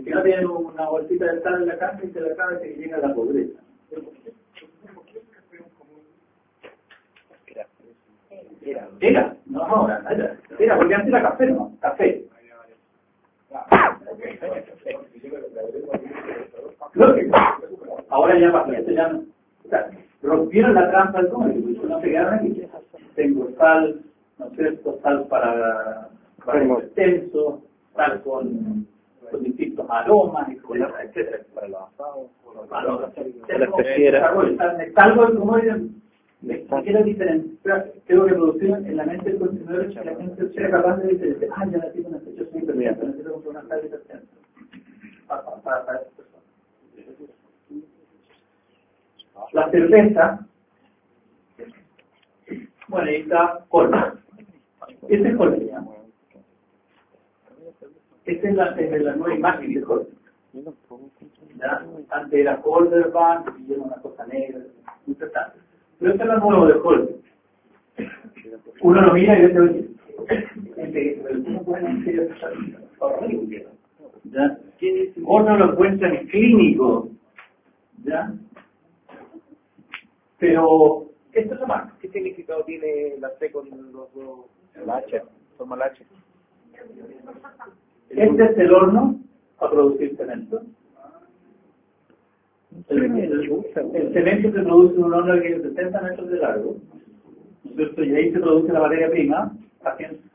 si no tienen una bolsita de sal en la casa y se la cabe, se llega a la pobreza. Era, no ahora, era, porque antes era café, ¿no? Café. Lógico. Ahora ya pasó, esto ya no. O sea, rompieron la trampa del comercio, no se quedaron aquí. Tengo sal, ¿no es cierto? Sal para el extenso, sal con distintos aromas, etcétera. Para los asados, para las pesqueras. Salvo el comercio. Quiero diferenciar, creo que producción en la mente del consumidor es que la gente sea capaz de decir, ya la tengo una fecha súper bien, pero necesito comprar una sal de para esas personas. La cerveza, bueno, ahí está Colma. Ese es Colma, digamos. Esta es la nueva imagen de Colma. Antes era Holderbank, y era una cosa negra, muy interesante. Pero este es el nuevo de Holder. Uno lo mira y dice, ¿cómo pueden ser horrible? ¿Ya? Otro lo encuentra en clínico. ¿Ya? Pero, esto es lo más. ¿Qué significado tiene la C con los dos? La H, toma la H. Este es el horno para producir cemento. El cemento se produce en un horno que es 70 metros de largo, ¿no es cierto? Y ahí se produce la materia prima a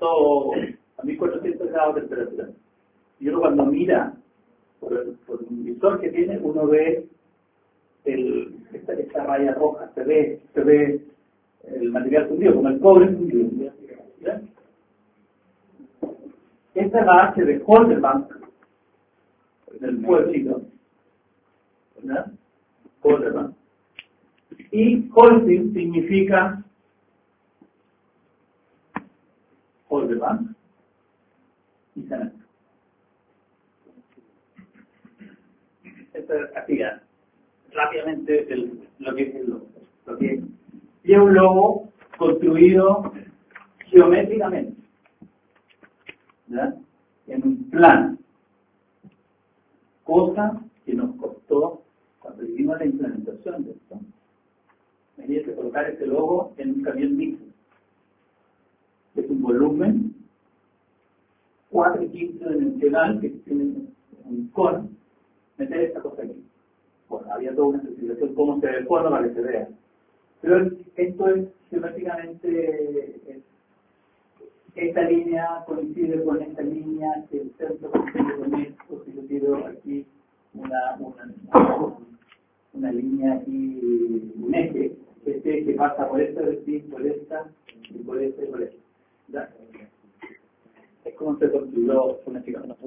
1400 grados de temperatura. Y uno cuando mira por un visor que tiene, uno ve esta raya roja, se ve el material fundido, como el cobre fundido. ¿Ya? Esta es la H de Holderbank, del pueblito. ¿Verdad? Holderbank. Y Holcim significa Holderbank y cemento. Esta es aquí ya. Rápidamente lo que es el logo. Y es un logo construido geométricamente, ¿verdad? En un plano. Cosa que nos costó, cuando hicimos la implementación de esto, venía que colocar este logo en un camión mixto. Es un volumen 4/15 dimensional que tiene un cono, meter esta cosa aquí. Bueno, había toda una especificación cómo se ve el cono para que se vea. Pero esto es geométricamente, esta línea coincide con esta línea, que el centro coincide con esto, si yo quiero aquí una línea aquí, un eje, este que pasa por esta vertiente, por esta, y por esta y por esta. ¿Ya? Es como se construyó geométricamente.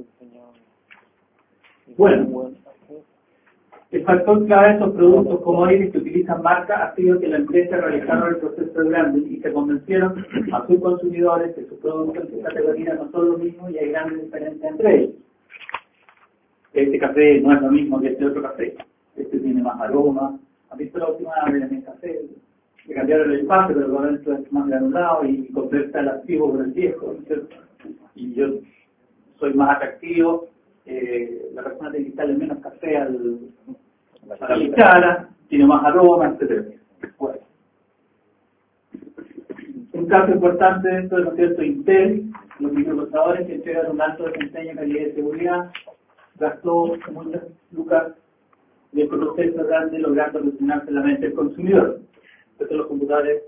Bueno, el factor clave de estos productos commodities que utilizan marca ha sido que la empresa realizaron el proceso de branding y se convencieron a sus consumidores que sus productos en su categoría no son lo mismo y hay grandes diferencias entre ellos. Este café no es lo mismo que este otro café. Este tiene más aroma. ¿Han visto la última vez en el café? Le cambiaron el empaque, pero lo dentro es más granulado y conversa el activo con el viejo, ¿no es cierto? Y yo soy más atractivo. La persona tiene que quitarle menos café a la cuchara, tiene más aroma, etc. Bueno. Un caso importante de esto es, ¿no es cierto?, Intel, los microprocesadores que entregan un alto desempeño en calidad de seguridad, gastó muchas lucas de proceso grande logrando solucionarse la mente del consumidor. Estos los computadores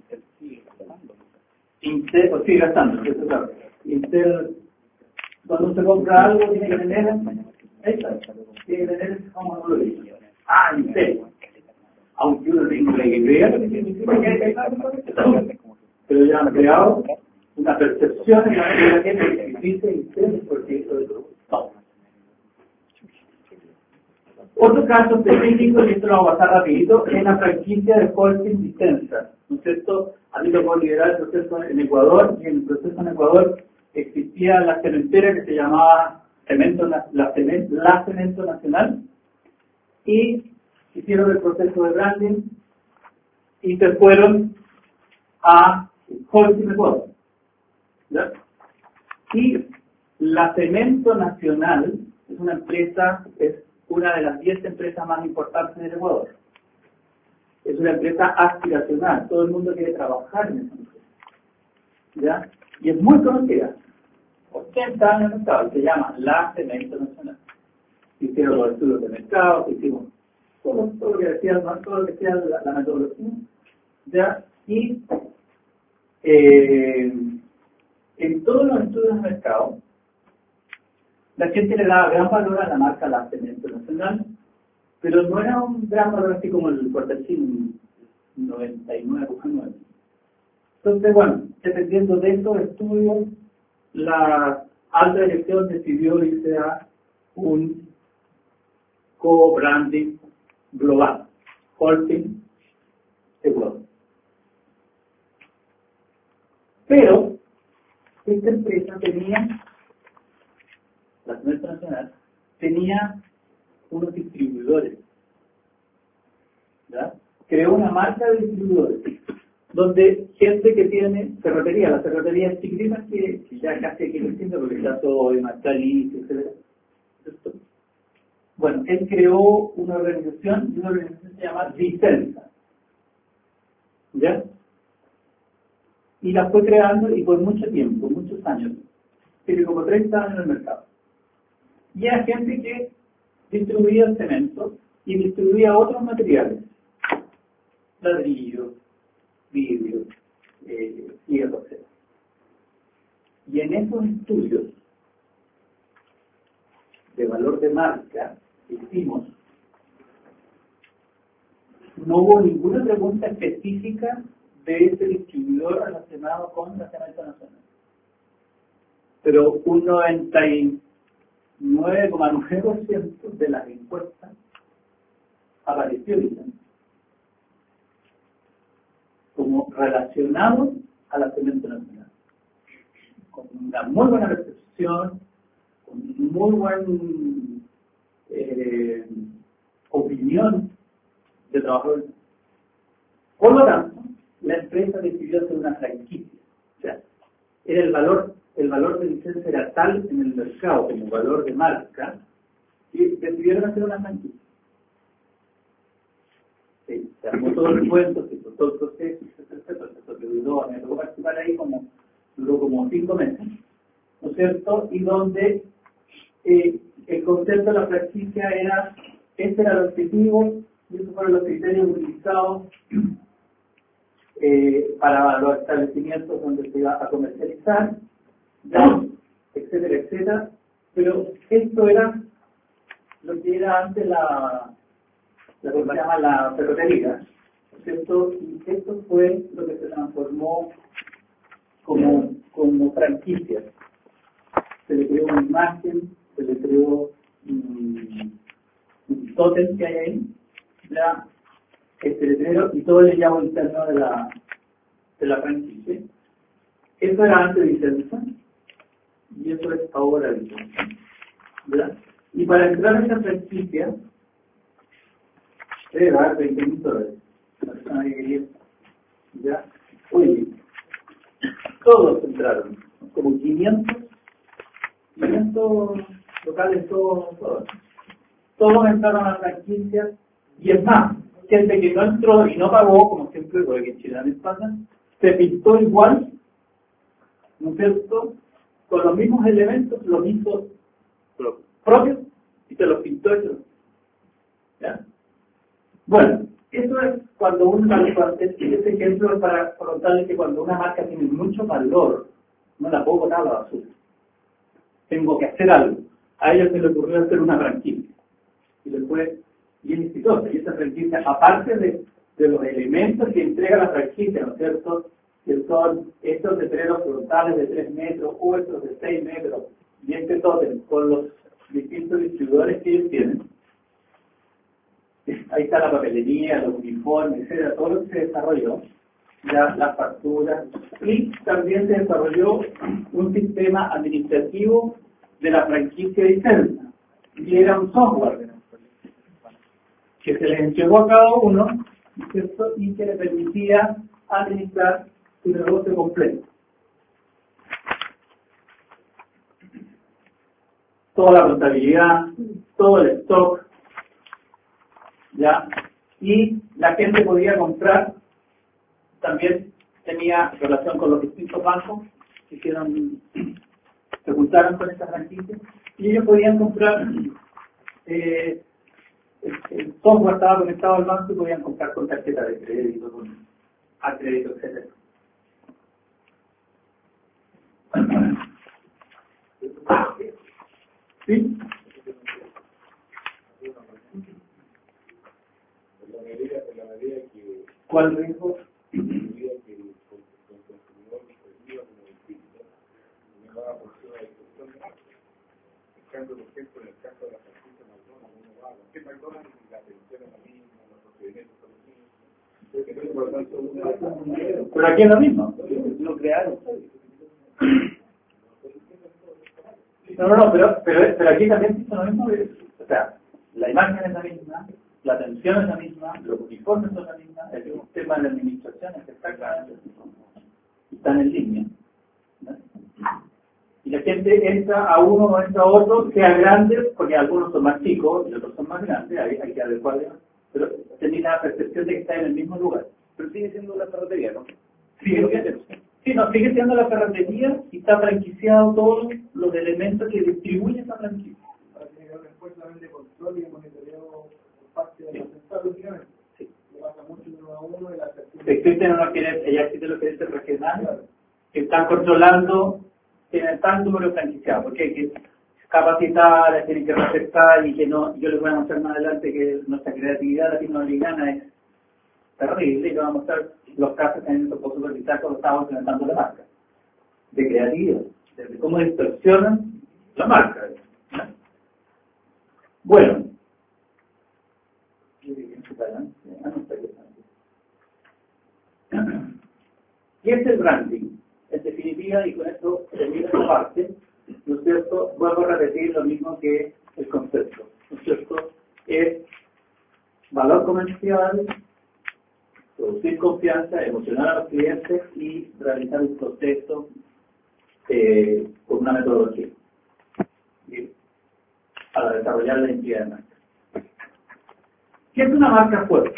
Intel, o sigue gastando, ¿no? Claro. Intel, cuando se compra algo, tiene que tener, tiene que tener, ¿cómo no lo dice? Intel. Aunque uno tenga la idea, pero ya han creado una percepción en la gente que dice Intel porque eso es todo. Otro caso específico, y esto lo vamos a pasar rapidito, es la franquicia de Holcim Distensa, ¿no es cierto? A mí tocó liderar el proceso en Ecuador, y en el proceso en Ecuador existía la cementera que se llamaba la Cemento Nacional, y hicieron el proceso de branding y se fueron a Holcim Ecuador. ¿Ya? Y la Cemento Nacional, es una empresa, es una de las 10 empresas más importantes del Ecuador. Es una empresa aspiracional, todo el mundo quiere trabajar en esa empresa. ¿Ya? Y es muy conocida. 80 años en el mercado, se llama la Cemento Nacional. Hicieron los estudios de mercado, hicimos todo lo que decía, todo lo que decía la metodología. ¿Ya? Y en todos los estudios de mercado, la gente le daba gran valor a la marca La Cemento Nacional, pero no era un gran valor así como el Puertachín 99,9. Entonces, bueno, dependiendo de estos estudios, la alta dirección decidió irse a un co-branding global, Holcim Ecuador. Pero esta empresa tenía, la Cemento Nacional, tenía unos distribuidores, ¿ya? Creó una marca de distribuidores, donde gente que tiene ferretería, las ferreterías chiquititas que ya casi aquí no entiendo porque ya soy Marcali, etc. Bueno, él creó una organización se llama Vicenza, ¿ya? Y la fue creando y por mucho tiempo, muchos años, tiene como 30 años en el mercado. Y era gente que distribuía el cemento y distribuía otros materiales, ladrillos, vidrio, hierro, etc. Y en esos estudios de valor de marca que hicimos, no hubo ninguna pregunta específica de ese distribuidor relacionado con la Cemento Nacional. Pero un 99,9% de las encuestas apareció como relacionado a la Cemento Nacional, con una muy buena recepción, con muy buena opinión de trabajadores. Por lo tanto, la empresa decidió hacer una franquicia. O sea, era el valor de licencia era tal en el mercado como valor de marca, y decidieron hacer una franquicia. Sí, se armó todo el cuento, se hizo todo el proceso, se duró, me tocó participar ahí duró como 5 meses, ¿no es cierto? Y donde el concepto de la franquicia era, este era el objetivo, y esos fueron los criterios utilizados para los establecimientos donde se iba a comercializar, ¿ya? Etcétera, etcétera. Pero esto era lo que era antes la que se llama la ferretería, ¿cierto? Y esto fue lo que se transformó como franquicia. Se le creó una imagen, se le creó un tótem que hay ahí, ya, este letrero y todo el llamo interno de la franquicia. Eso era antes de Vicenza y eso es ahora Vicenza, ¿verdad? Y para entrar en esa franquicia debe dar $20,000. La persona que quería, ¿ya? Oye, todos entraron, como 500 locales, todos entraron a la franquicia, y es más, gente que no entró y no pagó, como siempre, porque en Chile también pasa, se pintó igual, ¿no es cierto?, con los mismos elementos, los mismos propios, y se los pintó y se los... ¿Ya? Bueno, eso es cuando este ejemplo es para contarles que cuando una marca tiene mucho valor, no la puedo botar a la basura. Tengo que hacer algo. A ellos se les ocurrió hacer una franquicia. Y les fue bien exitosa. Y esa franquicia, aparte de los elementos que entrega la franquicia, ¿no es cierto?, que son estos letreros frontales de 3 metros, o estos de 6 metros, y este tótem con los distintos distribuidores que ellos tienen. Ahí está la papelería, los uniformes, etcétera, todo lo que se desarrolló, ya las facturas, y también se desarrolló un sistema administrativo de la franquicia de Vicenza, y era un software que se les entregó a cada uno, ¿cierto?, y que le permitía administrar su negocio completo. toda la contabilidad, todo el stock, ¿ya? Y la gente podía comprar, también tenía relación con los distintos bancos que se juntaron con estas franquicias, y ellos podían comprar, el software estaba conectado al banco y podían comprar con tarjeta de crédito, a crédito, etc. ¿Sí? ¿Cuál riesgo? Pero aquí es lo mismo. Lo crearon. No, pero aquí también es lo mismo. O sea, la imagen es la misma, la atención es la misma, los uniformes son la misma, el sistema de administración es exactamente el mismo. Están en línea, ¿no? Y la gente entra a uno o entra a otro, sea grande, porque algunos son más chicos y otros son más grandes, hay que adecuarle, pero tenía la percepción de que está en el mismo lugar. Pero sigue siendo una ferretería, ¿no? Sí, no, sigue siendo la ferretería y está franquiciado todos los elementos que distribuyen esa franquicia. Para que después la vende control y el monitoreo por parte de la central, lógicamente. Sí. Le pasa mucho de uno a uno y la Existen unos que ya existe lo que es el regional, que están controlando, tienen tal número de franquiciados, porque hay que capacitar, tienen que refrescar y que no, yo les voy a mostrar más adelante que nuestra creatividad latinoamericana es terrible y les voy a mostrar los casos que han hecho por supervisar cuando estamos implementando la marca. De creatividad, de cómo distorsionan la marca. Bueno. ¿Qué es el branding? En definitiva, y con esto termino esta parte, ¿no es cierto? Vuelvo a repetir lo mismo que el concepto, ¿no es cierto? Es valor comercial, producir confianza, emocionar a los clientes y realizar un proceso con una metodología para desarrollar la identidad de marca. ¿Qué es una marca fuerte?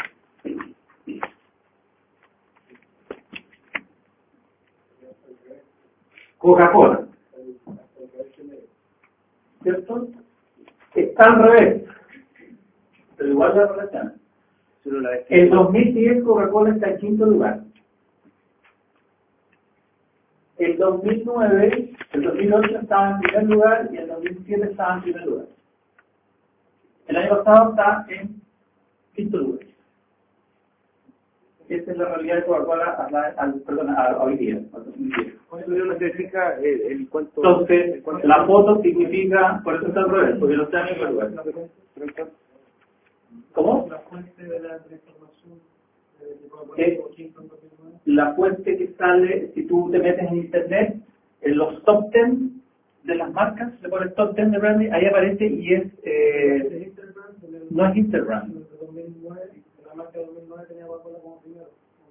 Coca-Cola, ¿cierto? Está al revés, pero igual la relación. En 2010 Coca-Cola está en quinto lugar. En 2009, el 2008 estaba en primer lugar y en 2007 estaba en primer lugar. El año pasado está en quinto lugar. Esa es la realidad de Coca-Cola hoy día, al 2010. ¿No se fija el cuánto? Entonces, la foto significa, por eso está al revés, porque no está en el lugar. ¿Cómo? La fuente de la información La fuente que sale, si tú te metes en internet, en los top 10 de las marcas, le pones top 10 de branding, ahí aparece y es, no es Instagram. La marca de 2009 tenía Coca-Cola como primero.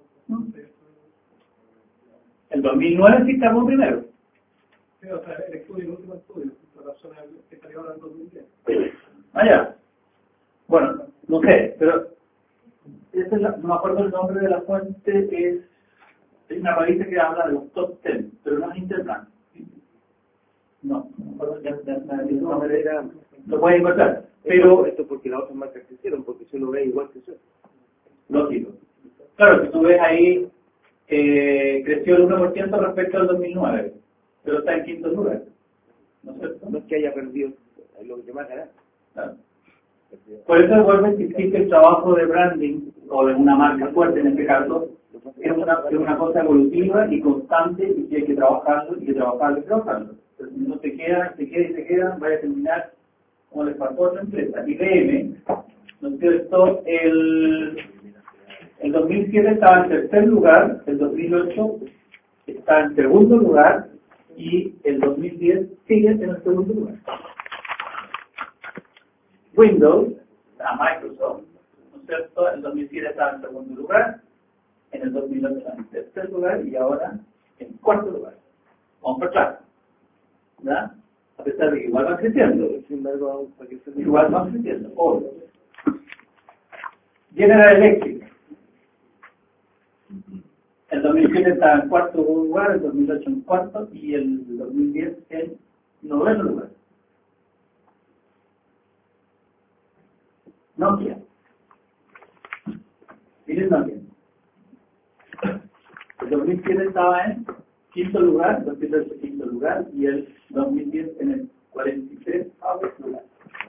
El 2009 sí está como primero. Sí, o sea, el último estudio, por razones que salió ahora en 2010. Allá. Bueno, no sé, pero no me acuerdo el nombre de la fuente, es una revista que habla de los top 10, pero no es Instagram. No me acuerdo el nombre, lo puedes encontrar. Pero esto porque las otras marcas crecieron, porque si uno ve igual que eso. Lógico. Claro, si tú ves ahí, creció el 1% respecto al 2009, pero está en quinto lugar. ¿No es cierto? No es que haya perdido lo que más ganar. Claro. Por eso vuelve a insistir que el trabajo de branding, o de una marca fuerte en este caso, es una cosa evolutiva y constante y que hay que trabajarlo y que trabajarlo. Pero si no se queda, vaya a terminar como les pasó a otra empresa. IBM, ¿no es cierto? El 2007 estaba en tercer lugar, el 2008 está en segundo lugar y el 2010 sigue en el segundo lugar. Windows, a Microsoft, ¿no es cierto? El 2007 estaba en segundo lugar, en el 2008 estaba en tercer lugar y ahora en cuarto lugar. Vamos por clase, ¿verdad? A pesar de que igual van creciendo. Sin embargo, para que se Igual van creciendo, obvio. General Electric. El 2007 estaba en cuarto lugar, el 2008 en cuarto y el 2010 en noveno lugar. Nokia. Miren Nokia. El 2007 estaba en quinto lugar, el 2008 quinto lugar y el 2010 en el 43 lugar.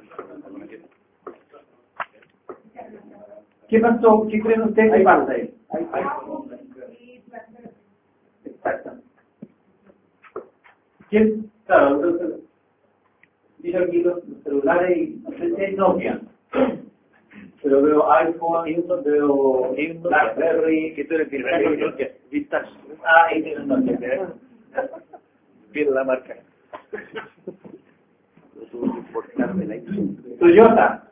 ¿Qué pasó? ¿Qué creen ustedes que pasa ahí? Exactamente. ¿Quién? Claro, mira aquí los celulares y no sé si hay Nokia. Pero veo iPhone, veo BlackBerry, que tú eres Nokia, Vintage. Ah, ahí tienen Nokia. Bien la marca. Toyota.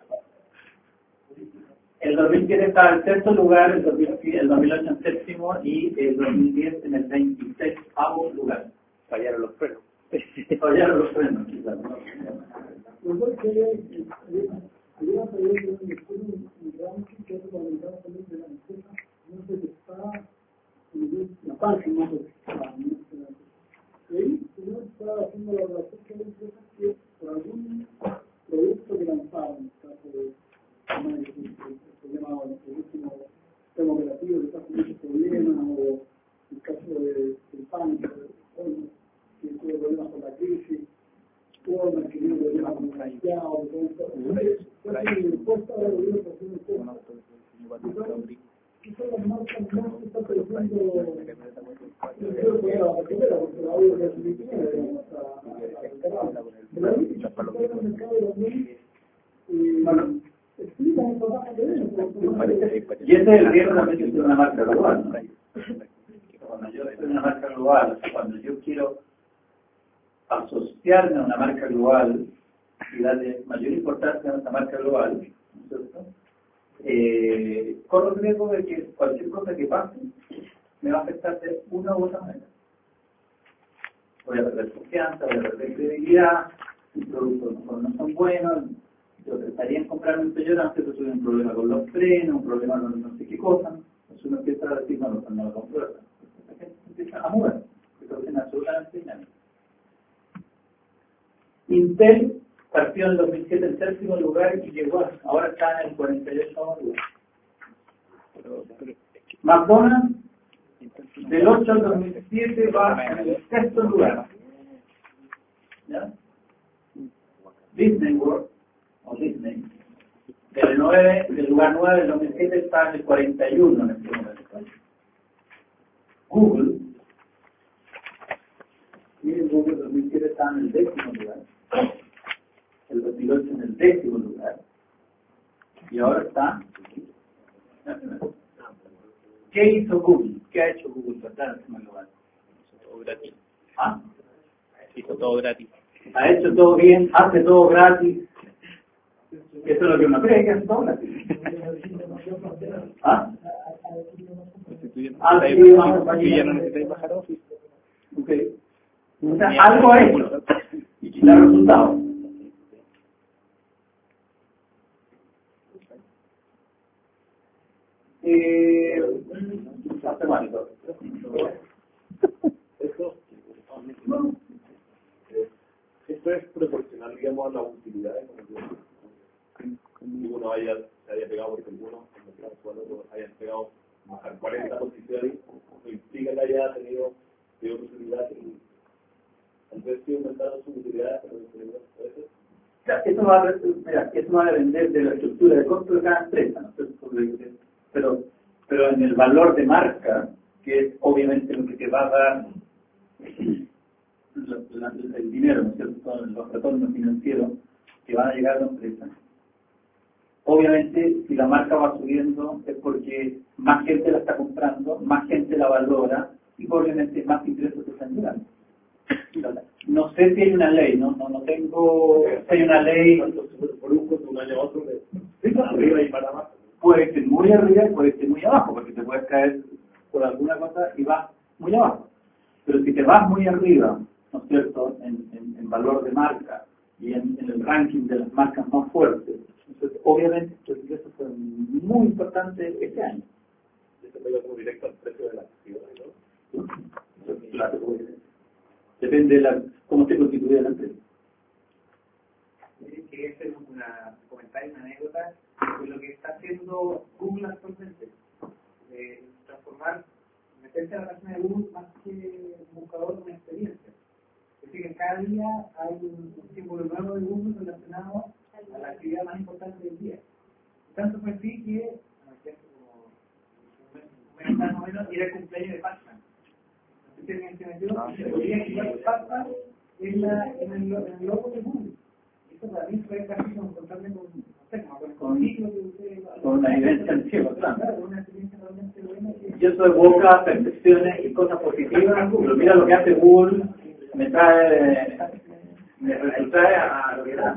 El 2007 estaba en sexto lugar, el 2008 en séptimo y el 2010 en el 26º lugar. Fallaron los frenos. Fallaron los frenos, quizás. Nosotros había pedido un estudio en ranking que es la unidad también de la empresa, no sé si está en la página, no sé si está. Ahí, si no está haciendo la relación que la empresa que por algún producto que lanzaron, en el caso de se llama el último sistema operativo que está con muchos problemas, o el caso del pánico, que tuvo problemas con la crisis, o el que tiene problemas con el franqueado, quizás las marcas más que están creciendo, creo que era la primera, porque la audio es muy pequeña, pero ahí está en el mercado también. Y ese es el riesgo también de ser una marca global, ¿no? Cuando yo soy una marca global, cuando yo quiero asociarme a una marca global y darle mayor importancia a esa marca global, ¿no es cierto? Corro el riesgo de que cualquier cosa que pase me va a afectar de una u otra manera. Voy a perder confianza, voy a perder credibilidad, mis productos no son buenos. Yo estaría en comprarme un Toyota antes de tuve un problema con los frenos, un problema con no sé qué cosa. Entonces uno empieza a decir, no lo compro. La gente empieza a mover, que es absolutamente dinámico. Intel partió en el 2007 en séptimo lugar y llegó, ahora está en el 48º lugar. McDonald's del 8 al 2007 va en el sexto lugar. ¿Ya? Disney World o Disney del lugar 9 del 2007 está en el 41 en este momento. Google, miren, Google 2007 está en el 10º lugar, el 2008 en el 10º lugar y ahora está. ¿Qué hizo Google? ¿Qué ha hecho Google para estar en el primer lugar? Hizo todo gratis. ¿Ah? Hizo todo gratis. Ha hecho todo bien, hace todo gratis. Eso es lo que uno cree, que hace todo gratis. ¿Ah? Ya no necesitáis bajar Office. Ok. O sea, algo ha hecho y quitar resultados. Esto es proporcional, digamos, a la utilidad. Si uno se haya pegado porque algunos, cuando hayan pegado a 40 posiciones, no implica que haya tenido peor utilidad y al ver si aumentaron su utilidad, Eso va a depender de la estructura de costo de cada empresa, ¿no? Pero en el valor de marca, que es obviamente lo que te va a dar el dinero, ¿no es cierto? Los retornos financieros que van a llegar a la empresa. Obviamente, si la marca va subiendo es porque más gente la está comprando, más gente la valora y obviamente más ingresos se están llegando. No sé si hay una ley, no tengo si hay una ley por un año a otro, arriba y para abajo. Puede ser muy arriba y puede ser muy abajo, porque te puedes caer por alguna cosa y vas muy abajo. Pero si te vas muy arriba, ¿no es cierto?, en valor de marca y en el ranking de las marcas más fuertes. Entonces, obviamente, estos ingresos fueron muy importantes este año. ¿Esto pega como directo al precio de la acción, no? Claro, depende de cómo esté constituida la empresa. Quería hacer un comentario, una anécdota de lo que está haciendo Google actualmente. Transformar, meterse a la página de Google más que un buscador de una experiencia. Es decir, que cada día hay un símbolo nuevo de Google relacionado a la actividad más importante del día. Tanto fue así que, como un mes más o menos, era el cumpleaños de Pac-Man. Entonces, se metió, podía quitar Pac-Man en el logo de Google. Eso para mí fue casi como encontrarme con un libro que usted... Con una evidencia en cielo, claro. Claro, una experiencia realmente buena que... Y eso evoca percepciones y cosas positivas. Pero mira lo que hace Google, me retrae a lo que da.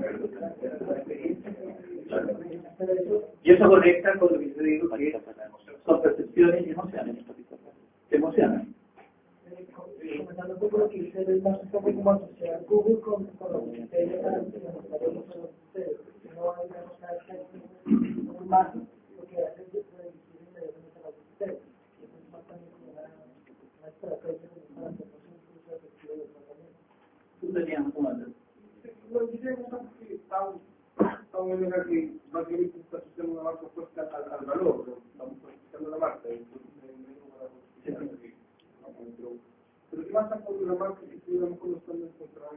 Y eso conecta con lo que yo digo, que son percepciones y emociones. Te emocionan. Comentando un poco lo que dice el más como asociar Google con los ministerios de los ustedes. No hay una cosa más lo que hace es dirigir inmediatamente a los ustedes. Y eso es más también como una estrategia para hacer incluso efectivo del tratamiento. Tú tenías un momento. Lo que dice que estamos viendo que básicamente está asociando una marca fuerte al valor, estamos asociando la marca. Pero ¿qué pasa con una marca que a lo mejor no están encontrando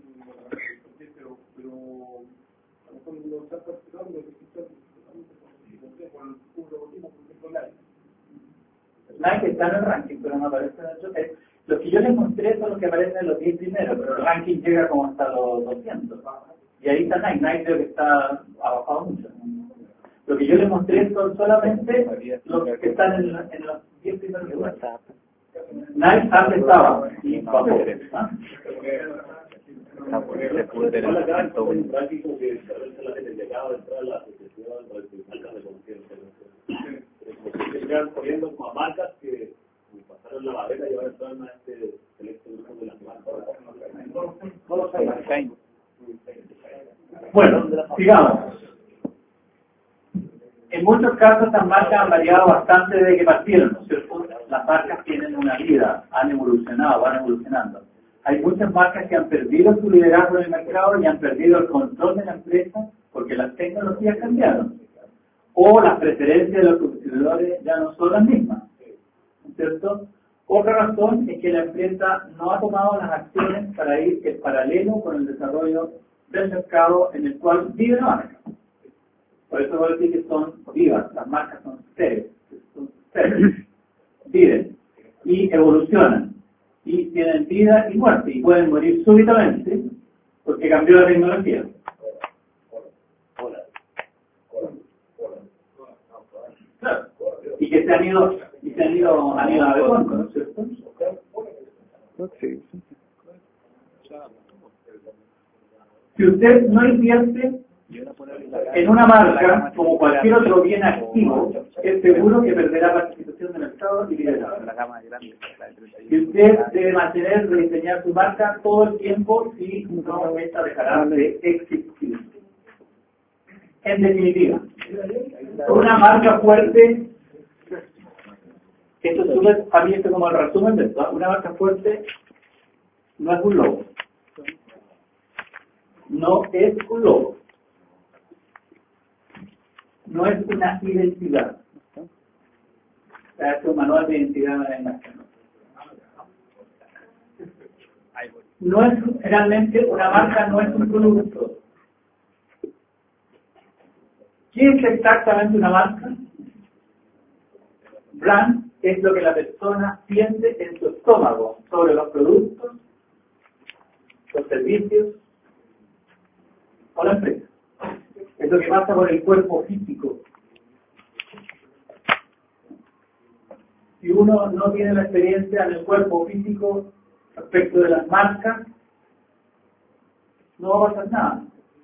pero a lo mejor no está participando de por el logotipo, por ejemplo, Nike está en el ranking, pero no aparece en el otro. Los que yo les mostré son los que aparecen en los 10 primeros, pero el ranking llega como hasta los 200. Y ahí está Nike. Nike creo que está abajado mucho. Lo que yo les mostré son solamente los que están en los 10 primeros lugares. Nike antes estaba y bajó. ¿Ah? Hola, gran todo un ranking como que el legado de entrar a la asociación de marcas de conciencia. Como que se quedan poniendo como a marcas que pasaron la barrera y ahora están a este selecto grupo de las marcas. Bueno, sigamos. En muchos casos las marcas han variado bastante desde que partieron, ¿no es cierto? Las marcas tienen una vida, han evolucionado, van evolucionando. Hay muchas marcas que han perdido su liderazgo en el mercado y han perdido el control de la empresa porque las tecnologías cambiaron. O las preferencias de los consumidores ya no son las mismas, ¿no es cierto? Otra razón es que la empresa no ha tomado las acciones para ir en paralelo con el desarrollo del mercado en el cual vive la marca. Por eso voy a decir que son vivas, las marcas son seres, viven y evolucionan y tienen vida y muerte y pueden morir súbitamente porque cambió la tecnología. Claro. Y que se han ido a ver, ¿no es cierto? Si usted no invierte en una marca como cualquier otro bien activo, es seguro que perderá participación de mercado y liderazgo. Y usted debe mantener, rediseñar su marca todo el tiempo si no, esta dejará de existir. En definitiva, una marca fuerte, esto es a mí esto como el resumen de esto, una marca fuerte no es un logo. No es un logo. No es una identidad. Es un manual de identidad en la no es realmente una marca, no es un producto. ¿Qué es exactamente una marca? Brand es lo que la persona siente en su estómago sobre los productos, los servicios o la empresa. Es lo que pasa por el cuerpo físico. Si uno no tiene la experiencia en el cuerpo físico respecto de las marcas, no va a pasar nada.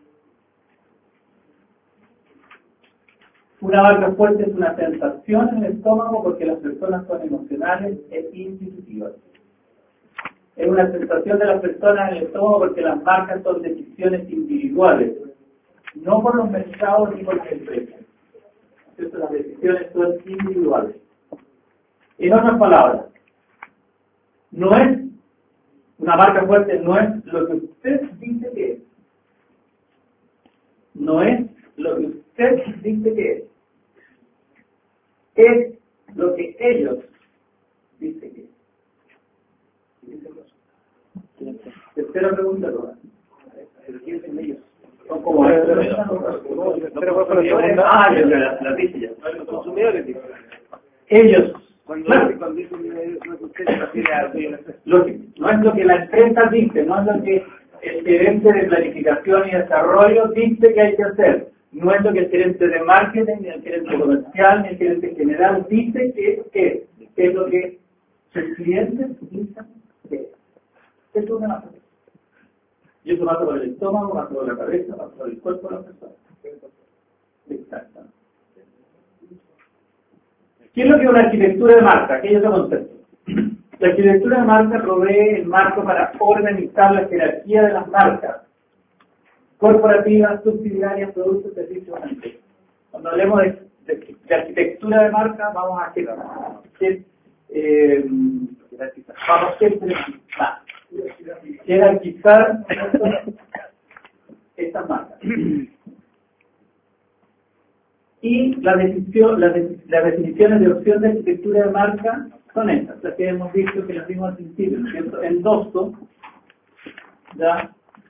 Una marca fuerte es una sensación en el estómago porque las personas son emocionales e intuitivas. Es una sensación de las personas en el estómago porque las marcas son decisiones individuales, no por los mercados ni por las empresas. ¿Cierto? Las decisiones son individuales. En otras palabras, no es una marca fuerte, no es lo que usted dice que es. No es lo que usted dice que es. Es lo que ellos dicen que es. Tercera pregunta, Roda. ¿Quiénes son ellos? Son como la dije ya. Los consumidores, digo. Ellos. Cuando dice usted se refiere a no es lo que la empresa dice, no es lo que el gerente de planificación y desarrollo dice que hay que hacer. No es lo que el gerente de marketing, ni el gerente comercial, ni el gerente general dice que es lo que sus clientes dicen que es. Eso es una marca. Y eso pasa por el estómago, pasa por la cabeza, pasa por el cuerpo de la persona. Exactamente. ¿Qué es lo que es una arquitectura de marca? ¿Qué es ese concepto? La arquitectura de marca provee el marco para organizar la jerarquía de las marcas corporativas, subsidiarias, productos, servicios, empresas. Cuando hablemos de arquitectura de marca, vamos a jerarquizar estas marcas. Y las definiciones de opción de arquitectura de marca son estas, las que hemos visto, que las vimos al principio, ¿cierto? Endoso, ¿ya?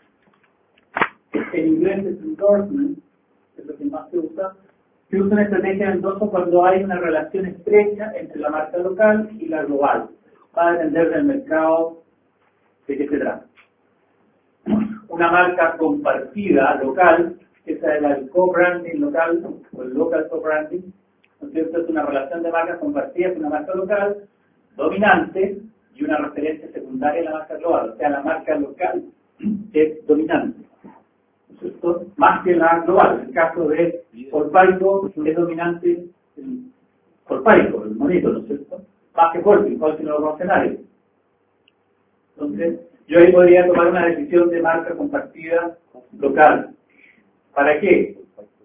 En inglés es endorsement, es lo que más se usa. Se usa una estrategia de endoso cuando hay una relación estrecha entre la marca local y la global, para depender del mercado de qué se trata. Una marca compartida local, esa es el co-branding local, o el local co-branding, ¿no es cierto? Es una relación de marcas compartidas con una marca local, dominante, y una referencia secundaria en la marca global, o sea, la marca local es dominante, ¿no es cierto? Más que la global. En el caso de Polpaico es dominante Polpaico, el monito, ¿no es cierto? Más que Holcim no lo conoce nadie. Entonces, yo ahí podría tomar una decisión de marca compartida local. ¿Para qué?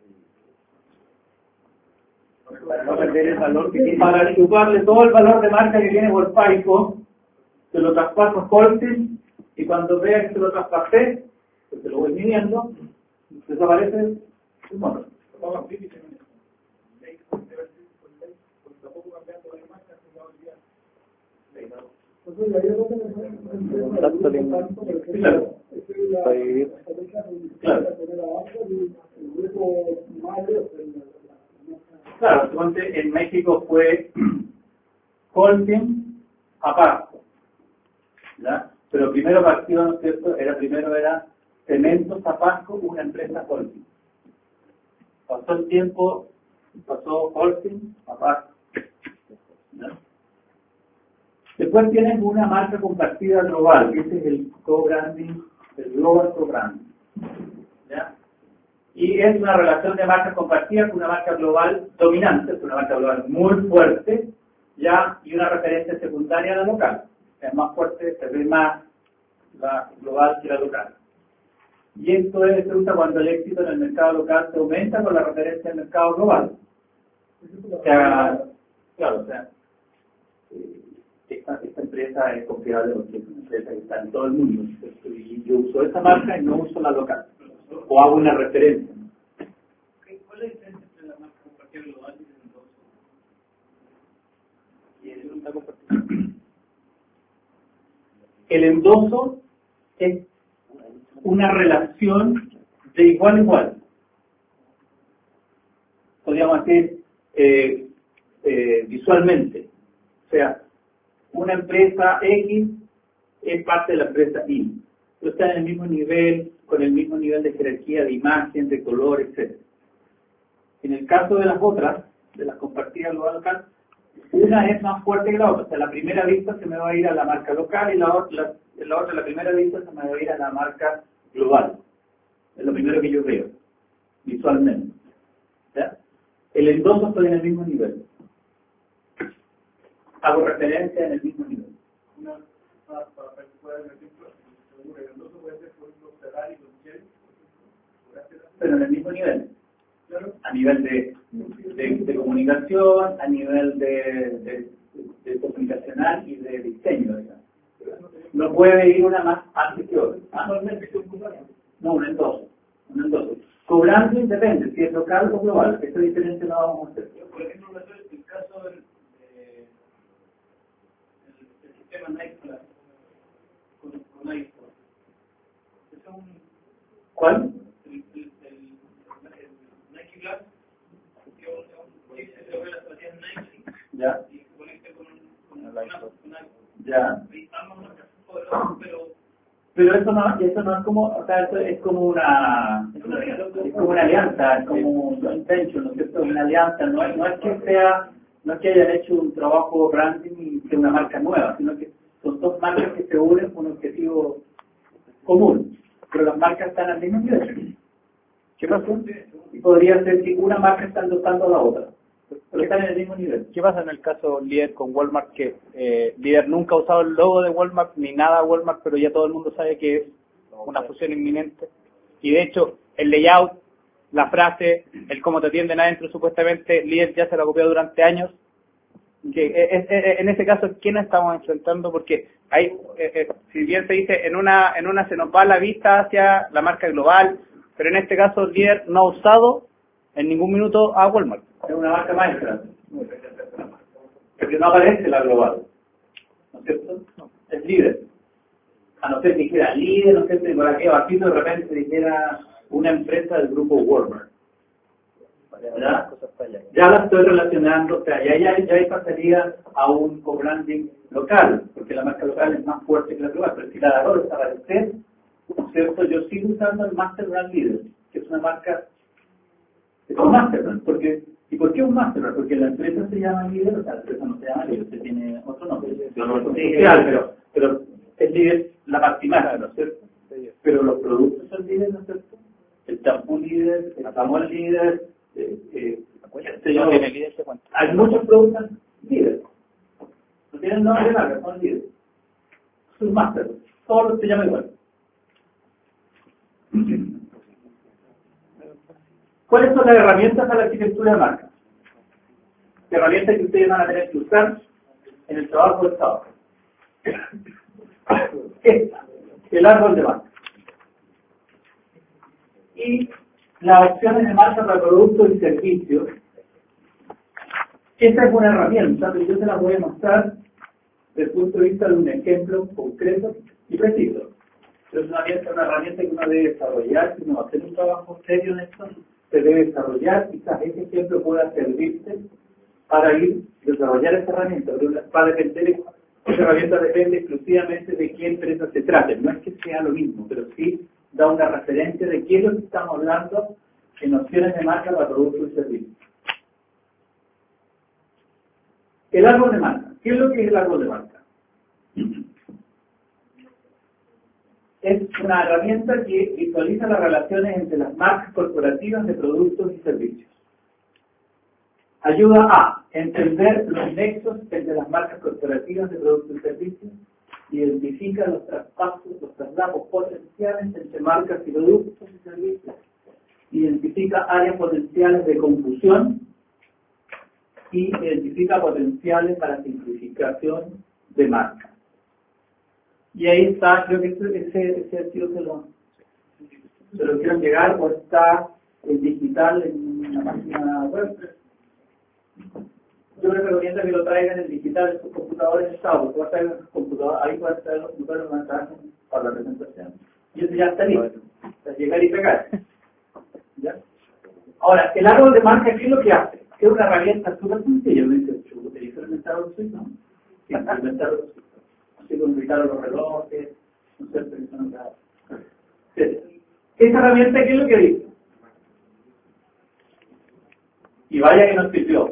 Para no perder el valor que tiene. Para chuparle todo el valor de marca que tiene Polpaico, se lo traspaso a Holcim y cuando vea que se lo traspasé, pues se lo voy midiendo, desaparece un mono. Claro, entonces en México fue Holcim a Pasto, ¿ya? Pero primero partió, ¿no es cierto? Primero era Cementos Zapasco, una empresa Holcim. Pasó el tiempo, pasó Holcim a Pasto, ¿ya? Después tienes una marca compartida global, que ese es el co-branding, el global co-branding, ¿ya? Y es una relación de marcas compartidas con una marca global dominante, es una marca global muy fuerte, ¿ya? Y una referencia secundaria a la local. Es más fuerte, se ve más la global que la local. Y esto se usa cuando el éxito en el mercado local se aumenta con la referencia al mercado global. O sea, claro, o sea, esta empresa es confiable porque es una empresa que está en todo el mundo. Y yo uso esa marca y no uso la local. O hago una referencia. ¿Cuál es la diferencia entre la marca compartida global y el endoso? El endoso es una relación de igual a igual. Podríamos decir visualmente. O sea, una empresa X es parte de la empresa Y. Pero están en el mismo nivel, con el mismo nivel de jerarquía, de imagen, de color, etc. En el caso de las otras, de las compartidas global local, una es más fuerte que la otra. O sea, la primera vista se me va a ir a la marca local y la otra, la primera vista se me va a ir a la marca global. Es lo primero que yo veo, visualmente. ¿Ya? El endoso estoy en el mismo nivel. Hago referencia en el mismo nivel. para participar en el ejemplo, seguro que no se puede hacer, por ejemplo, Ferrari con Chevy, pero en el mismo nivel. claro, A nivel de comunicación, a nivel de comunicacional y de diseño, digamos. No puede ir una más antes que otra. No, una en dos. Cobrando depende, si es local o global. Esta diferencia no vamos a hacer. por ejemplo, el caso del el sistema Nike Plus, con iPhone. Es ¿Cuál? el Nike Plus, que es un chip que se ve las zapatillas Nike Ya. y se conecta con una Ya. y ambas marcas son poderosas, Pero eso no es como, o sea, eso es como una alianza, es como un joint venture, ¿no es cierto? Una alianza, no es que hayan hecho un trabajo branding y que una marca nueva, sino que son dos marcas que se unen con un objetivo común, pero las marcas están al mismo nivel. ¿Qué pasó? Y podría ser que una marca está dotando a la otra, pero están en el mismo nivel. ¿Qué pasa en el caso Líder con Walmart? Que Líder nunca ha usado el logo de Walmart ni nada de Walmart, pero ya todo el mundo sabe que es una fusión inminente. Y de hecho, el layout, la frase, el cómo te atienden adentro, supuestamente Líder ya se lo ha copiado durante años. Que en ese caso, ¿quién estamos enfrentando? Porque hay, si bien se dice, en una se nos va la vista hacia la marca global, pero en este caso Líder no ha usado en ningún minuto a Walmart. Es una marca maestra, porque no aparece la global, ¿no es cierto? Es líder. A no ser que dijera líder, no sé si por aquí abajito de repente dijera una empresa del grupo Walmart. ¿Ya? Ya la estoy relacionando, o sea, ya ahí pasaría a un co-branding local, porque la marca local es más fuerte que la global, pero si la de ahora desaparece, ¿no es cierto? Yo sigo usando el Master Brand Leader, que es una marca, es un Master Brand, porque ¿y por qué un Master Brand? Porque la empresa se llama líder, o sea, la empresa no se llama líder, usted tiene otro nombre, pero es líder la máxima, ¿no es cierto? Pero los productos son líderes, ¿no es cierto? El champú líder, el jabón líder, hay muchos productos líderes. No tienen nombre de marca, son líderes. Es un Master, todos se llaman igual. ¿Cuáles son las herramientas para la arquitectura de marca? Herramientas que ustedes van a tener que usar en el trabajo del Estado. Esta, el árbol de marca. Y las opciones de marca para productos y servicios. Esta es una herramienta, pero yo se la voy a mostrar desde el punto de vista de un ejemplo concreto y preciso. Pero es una herramienta que uno debe desarrollar, si uno va a hacer un trabajo serio en esto, se debe desarrollar, quizás ese ejemplo pueda servirse para ir desarrollar esa herramienta, pero para depender, esa herramienta depende exclusivamente de qué empresa se trate, no es que sea lo mismo, pero sí da una referencia de qué es lo que estamos hablando en opciones de marca para productos y servicios. El árbol de marca. ¿Qué es lo que es el árbol de marca? Es una herramienta que visualiza las relaciones entre las marcas corporativas de productos y servicios. Ayuda a entender los nexos entre las marcas corporativas de productos y servicios, identifica los traspasos, los traslados potenciales entre marcas y productos y servicios, identifica áreas potenciales de confusión y identifica potenciales para simplificación de marca. Y ahí está, creo que ese archivo se lo quiero llegar o está en digital en una página web. Yo les recomiendo que lo traigan en digital en sus computadores en estado, porque ahí pueden estar los computadores donde trabajan para la presentación. Y eso ya está listo, para llegar y pegar. ¿Ya? Ahora, el árbol de marca, ¿qué es lo que hace? Es una herramienta súper sencilla. Me dice, yo utilizo el inventario suizo, ¿no? Sí, el inventario suizo. Así como invitaron los relojes, no sé, esa herramienta, ¿qué es lo que dice? Y vaya que nos sirvió.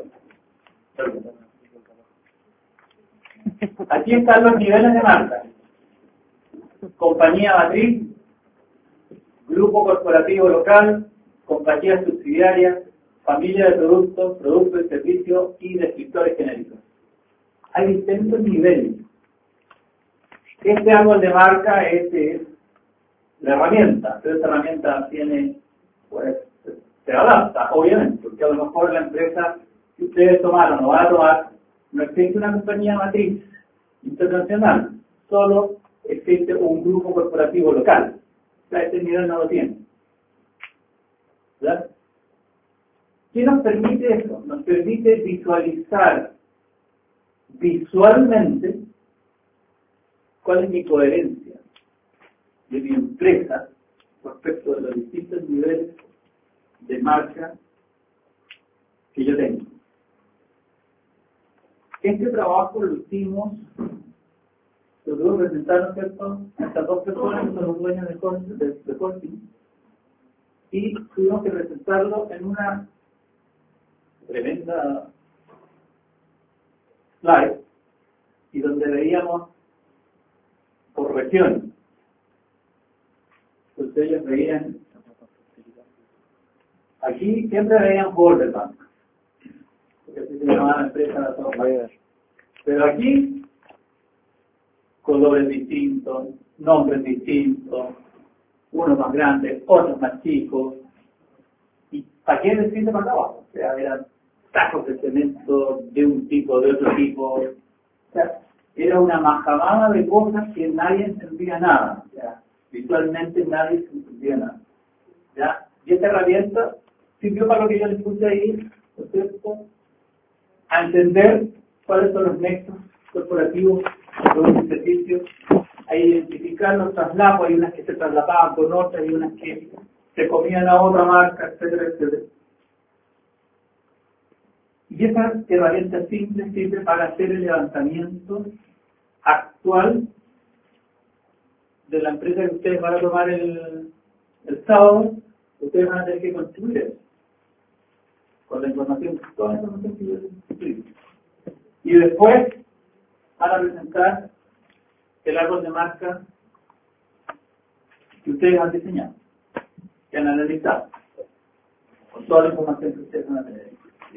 Aquí están los niveles de marca. Compañía matriz, grupo corporativo local, compañía subsidiaria, familia de productos, productos y servicios y descriptores genéricos. Hay distintos niveles. Este árbol de marca es la herramienta, pero esta herramienta tiene, pues, se adapta, obviamente, porque a lo mejor la empresa que ustedes tomaron o van a tomar, no existe una compañía matriz internacional, solo existe un grupo corporativo local. O sea, este nivel no lo tiene. ¿Verdad? ¿Qué nos permite eso? Nos permite visualizar visualmente cuál es mi coherencia de mi empresa respecto de los distintos niveles de marca que yo tengo. Este trabajo lo hicimos, lo tuvo que presentar, ¿no es cierto?, estas dos personas que son los dueños de Holcim, y tuvimos que presentarlo en una tremenda slide, y donde veíamos por regiones. Entonces ellos veían, aquí siempre veían Borderbank, porque así se llamaba la empresa de la software. Pero aquí, colores distintos, nombres distintos, unos más grandes, otros más chicos, y ¿para qué decirle para abajo? O sea, eran sacos de cemento de un tipo, de otro tipo, o sea, era una majamada de cosas que nadie entendía nada, o sea, visualmente nadie se entendía nada, ¿ya? Y esta herramienta sirvió para lo que yo les puse ahí, ¿no es cierto?, a entender cuáles son los nexos corporativos de un servicio, a identificar los traslapos, hay unas que se traslapaban con otras, hay unas que se comían a otra marca, etcétera, etcétera. Y esa herramienta simple sirve para hacer el levantamiento actual de la empresa que ustedes van a tomar el sábado. Ustedes van a tener que construir eso con la información, toda la información que yo les explico. Y después van a presentar el árbol de marca que ustedes han diseñado, que han analizado, con toda la información que ustedes van a tener.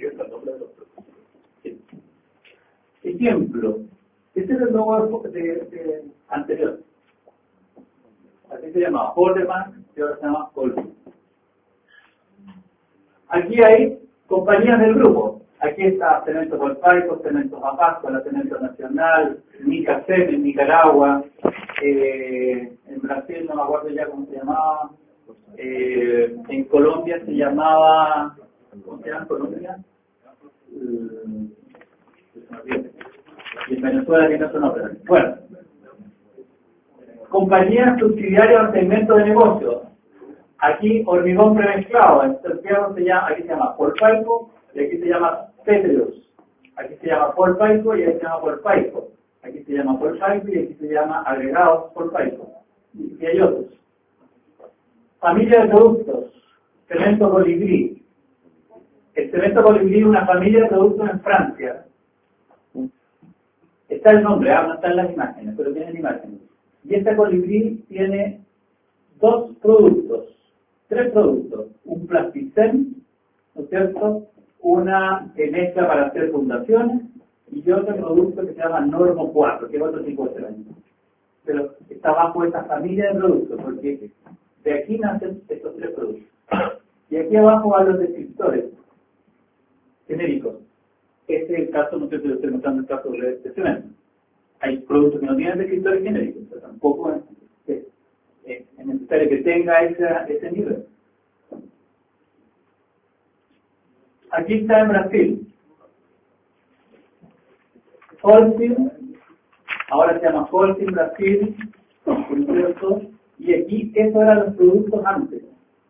Sí. Ejemplo, este es el logo de anterior. Así se llamaba Borderbank y ahora se llama Holcim. Aquí hay compañías del grupo. Aquí está Cemento Volpaico, Cemento Mapascua, Cemento Nacional, Nicacem en Nicaragua, en Brasil no me acuerdo ya cómo se llamaba, en Colombia se llamaba, ¿cómo se llama en Colombia? Y en Venezuela tiene otro nombre. Bueno, compañías subsidiarias al segmento de negocios. Aquí hormigón premezclado, en Santiago aquí se llama Volpaico y aquí se llama Petros. Aquí se llama Volpaico y aquí se llama Volpaico. Aquí se llama Volpaico y aquí se llama agregados Volpaico. Y hay otros. Familia de productos. Cemento Colibrí. El cemento Colibrí es una familia de productos en Francia. Está el nombre, no están las imágenes, pero tienen imágenes. Y esta Colibrí tiene tres productos. Un plasticén, ¿no es cierto?, una mezcla para hacer fundaciones y otro producto que se llama Normo 4, que es otro tipo de cemento. Pero está bajo esta familia de productos, porque de aquí nacen estos tres productos. Y aquí abajo van los descriptores genéricos. Este es el caso, no sé si lo estoy mostrando el caso de cemento. Hay productos que no tienen descriptores genéricos, pero tampoco es necesario que tenga ese nivel. Aquí está en Brasil. Holcim, ahora se llama Holcim Brasil, ¿cierto? Y aquí esos eran los productos antes.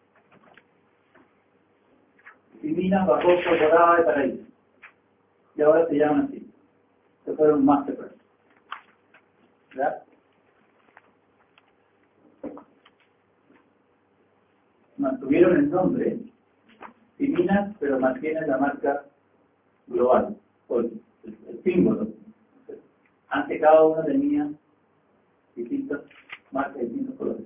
Silina, Barroso, Dorada de Paraíso. Y ahora se llaman así. Se fueron Mastercard. ¿Verdad? Mantuvieron el nombre Silina, pero mantienen la marca global, o el símbolo. Antes cada uno tenía distintas marcas, distintos colores.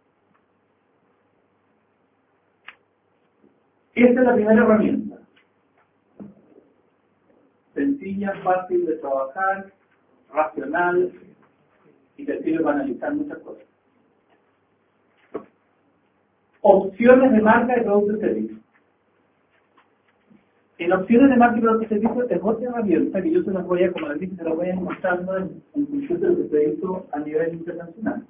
Esta es la primera herramienta. Sencilla, fácil de trabajar, racional, y te sirve para analizar muchas cosas. Opciones de marca de producto y servicio. En opciones de marca y producto y servicio es otra herramienta que yo se las voy a, como les dije, se las voy a ir mostrando en función de lo que se hizo a nivel internacional.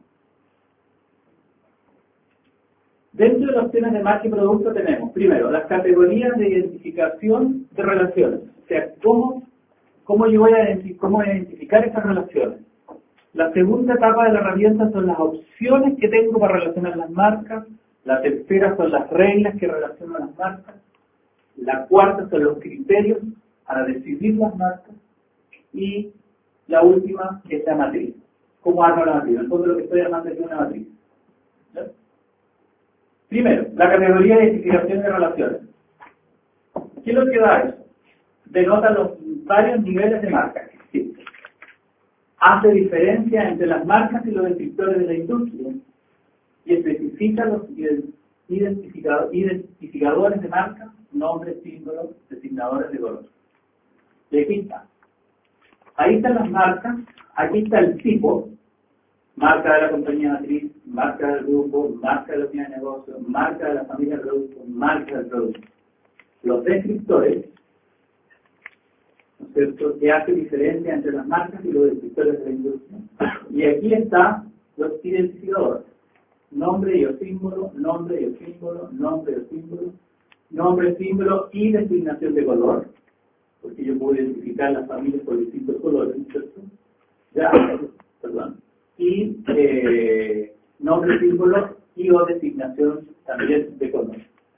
Dentro de las opciones de marca y producto tenemos, primero, las categorías de identificación de relaciones. O sea, cómo yo voy a identificar esas relaciones. La segunda etapa de la herramienta son las opciones que tengo para relacionar las marcas. La tercera son las reglas que relacionan las marcas. La cuarta son los criterios para decidir las marcas. Y la última es la matriz. ¿Cómo armo la matriz? En el fondo lo que estoy armando es una matriz. ¿Sí? Primero, la categoría de identificación de relaciones. ¿Qué es lo que da eso? Denota los varios niveles de marcas que existen. Hace diferencia entre las marcas y los descriptores de la industria y especifica los identificadores de marcas, nombres, símbolos, designadores de color. Y aquí está. Ahí están las marcas, aquí está el tipo, marca de la compañía matriz, marca del grupo, marca de la unidad de negocio, marca de la familia de producto, marca del producto. Los descriptores, ¿no es cierto?, que hace diferencia entre las marcas y los descriptores de la industria. Y aquí están los identificadores. Nombre y o símbolo, nombre y o símbolo, nombre y o símbolo, nombre, símbolo y designación de color, porque yo puedo identificar las familias por distintos colores, ¿no es cierto? Ya, perdón. Y nombre, símbolo y o designación también de color.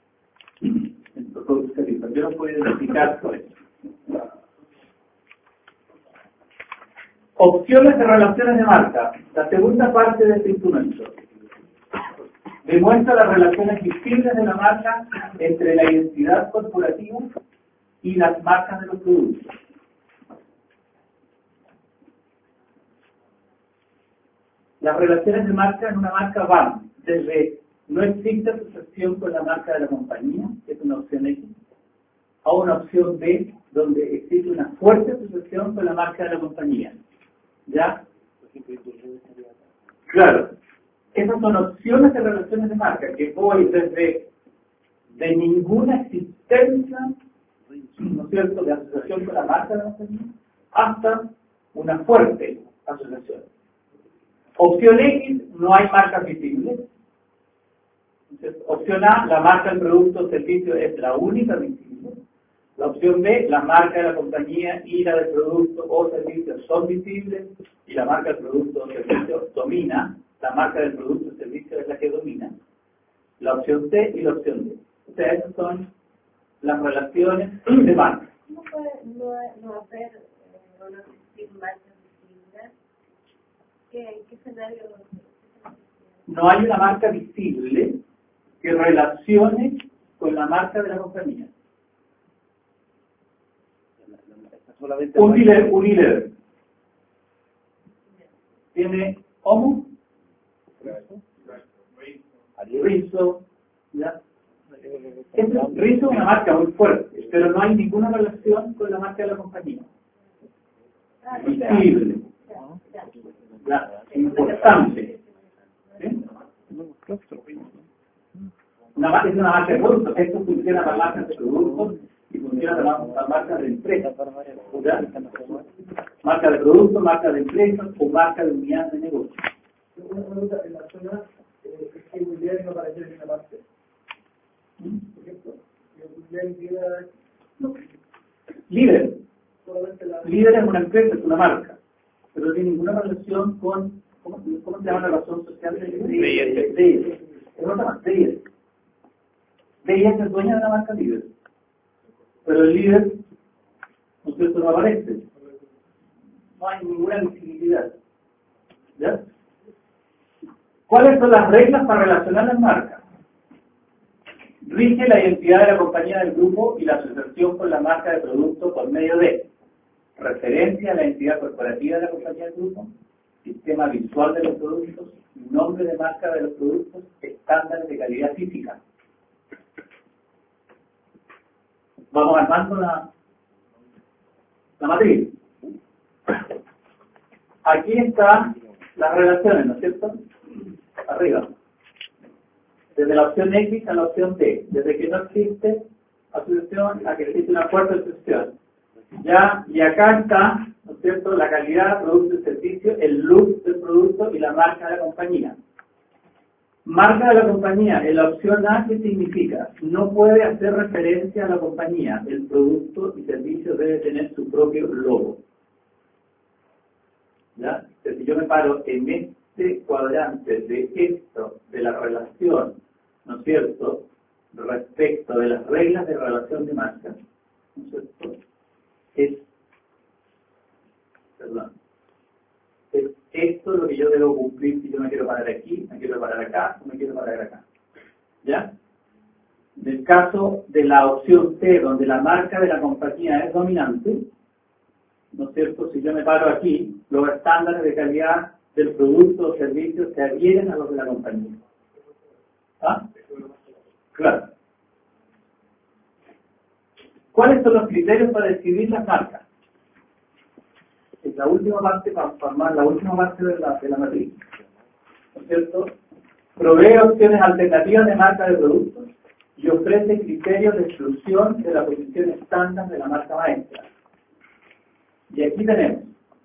Yo no puedo identificar por eso. Opciones de relaciones de marca. La segunda parte de este instrumento. Demuestra las relaciones visibles de la marca entre la identidad corporativa y las marcas de los productos. Las relaciones de marca en una marca van desde no existe asociación con la marca de la compañía, que es una opción X, a una opción B, donde existe una fuerte asociación con la marca de la compañía. ¿Ya? Claro. Esas son opciones de relaciones de marca, que voy desde de ninguna existencia, ¿no es cierto?, de asociación con la marca de la compañía, hasta una fuerte asociación. Opción X, no hay marcas visibles. Entonces, opción A, la marca del producto o servicio es la única visible. La opción B, la marca de la compañía y la del producto o servicio son visibles y la marca del producto o servicio domina. La marca del producto o servicio es la que domina. La opción C y la opción D. O sea, esas son las relaciones de marca. ¿Cómo puede no hacer o no existir marcas visibles? ¿En qué escenario? No hay una marca visible que relacione con la marca de la compañía. Unilever. Tiene Homo, Rizzo, ¿ya? Rizzo es una marca muy fuerte, pero no hay ninguna relación con la marca de la compañía. Visible. Ya, importante. ¿Sí? Es una marca de productos. Esto funciona para marcas de productos y funciona para marcas de empresas. ¿Ya? Marca de productos, marca de empresas o marca de unidad de negocio. Una pregunta, en la zona que William no aparece en esa parte. Por ejemplo, Líder. Líder es una empresa, es una marca, pero no tiene ninguna relación con, ¿cómo se llama la razón social de ella? Es otra más, de ella. De ella es el dueño de la marca líder. Pero el líder, no sé, no aparece. No hay ninguna visibilidad. ¿Ya? ¿Cuáles son las reglas para relacionar las marcas? Rige la identidad de la compañía del grupo y la asociación con la marca de producto por medio de referencia a la entidad corporativa de la compañía del grupo, sistema visual de los productos, nombre de marca de los productos, estándares de calidad física. Vamos armando la matriz. Aquí está las relaciones, ¿no es cierto? Arriba. Desde la opción X a la opción T. Desde que no existe asociación a que existe una fuerte asociación. Ya, y acá está, ¿no es cierto?, la calidad, producto y servicio, el look del producto y la marca de la compañía. Marca de la compañía, en la opción A, ¿qué significa? No puede hacer referencia a la compañía. El producto y servicio debe tener su propio logo. ¿Ya? Si yo me paro en este cuadrante de esto, de la relación, ¿no es cierto?, respecto de las reglas de relación de marca, ¿no es cierto?, es esto lo que yo debo cumplir si yo me quiero parar aquí, me quiero parar acá, o me quiero parar acá. ¿Ya? En el caso de la opción C, donde la marca de la compañía es dominante, ¿no es cierto?, si yo me paro aquí, los estándares de calidad del producto o servicio se adhieren a los de la compañía. ¿Ah? Claro. ¿Cuáles son los criterios para describir las marcas? Es la última parte, para formar la última parte de la matriz. ¿No es cierto? Provee opciones alternativas de marca de productos y ofrece criterios de exclusión de la posición estándar de la marca maestra. Y aquí tenemos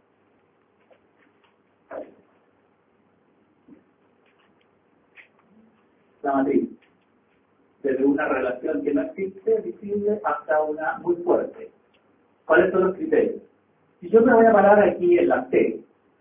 la matriz. Desde una relación que no existe, visible, hasta una muy fuerte. ¿Cuáles son los criterios? Si yo me voy a parar aquí en la C,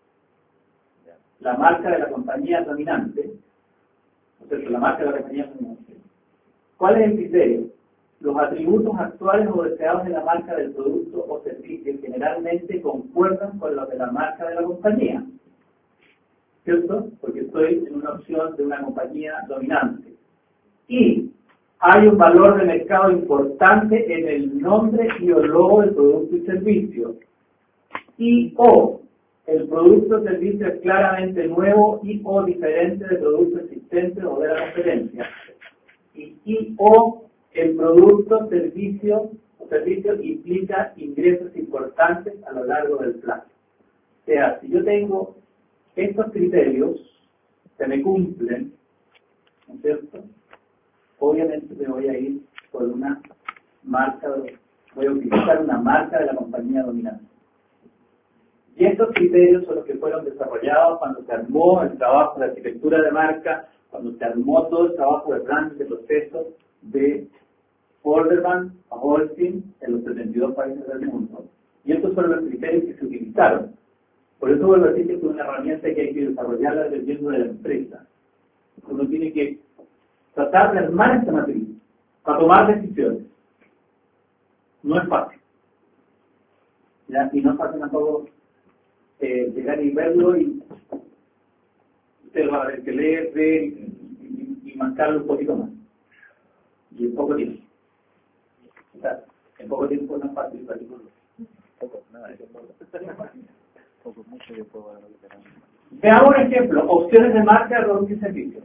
la marca de la compañía dominante, o sea, la marca de la compañía dominante, ¿cuál es el criterio? Los atributos actuales o deseados de la marca del producto o servicio generalmente concuerdan con los de la marca de la compañía. ¿Cierto? Porque estoy en una opción de una compañía dominante. Y hay un valor de mercado importante en el nombre y o logo del producto y servicio. Y o el producto o servicio es claramente nuevo y o diferente del producto existente o de la competencia. Y o el producto o servicio implica ingresos importantes a lo largo del plazo. O sea, si yo tengo estos criterios que me cumplen, ¿no es cierto?, obviamente me voy a ir por una marca, voy a utilizar una marca de la compañía dominante. Y estos criterios son los que fueron desarrollados cuando se armó el trabajo de arquitectura de marca, cuando se armó todo el trabajo de branding de procesos de Holderman a Holcim en los 72 países del mundo. Y estos fueron los criterios que se utilizaron. Por eso vuelvo a decir que es una herramienta que hay que desarrollarla dependiendo de la empresa. Uno tiene que tratar de armar esta matriz para tomar decisiones. No es fácil. ¿Ya? Y no es fácil tampoco llegar y verlo y usted lo va a tener que leer, ver y marcarlo un poquito más. Y en poco tiempo. O sea, en poco tiempo no es fácil practicarlo. Poco, nada, es poco, mucho tiempo. Veamos un ejemplo, opciones de marca de productos y servicios.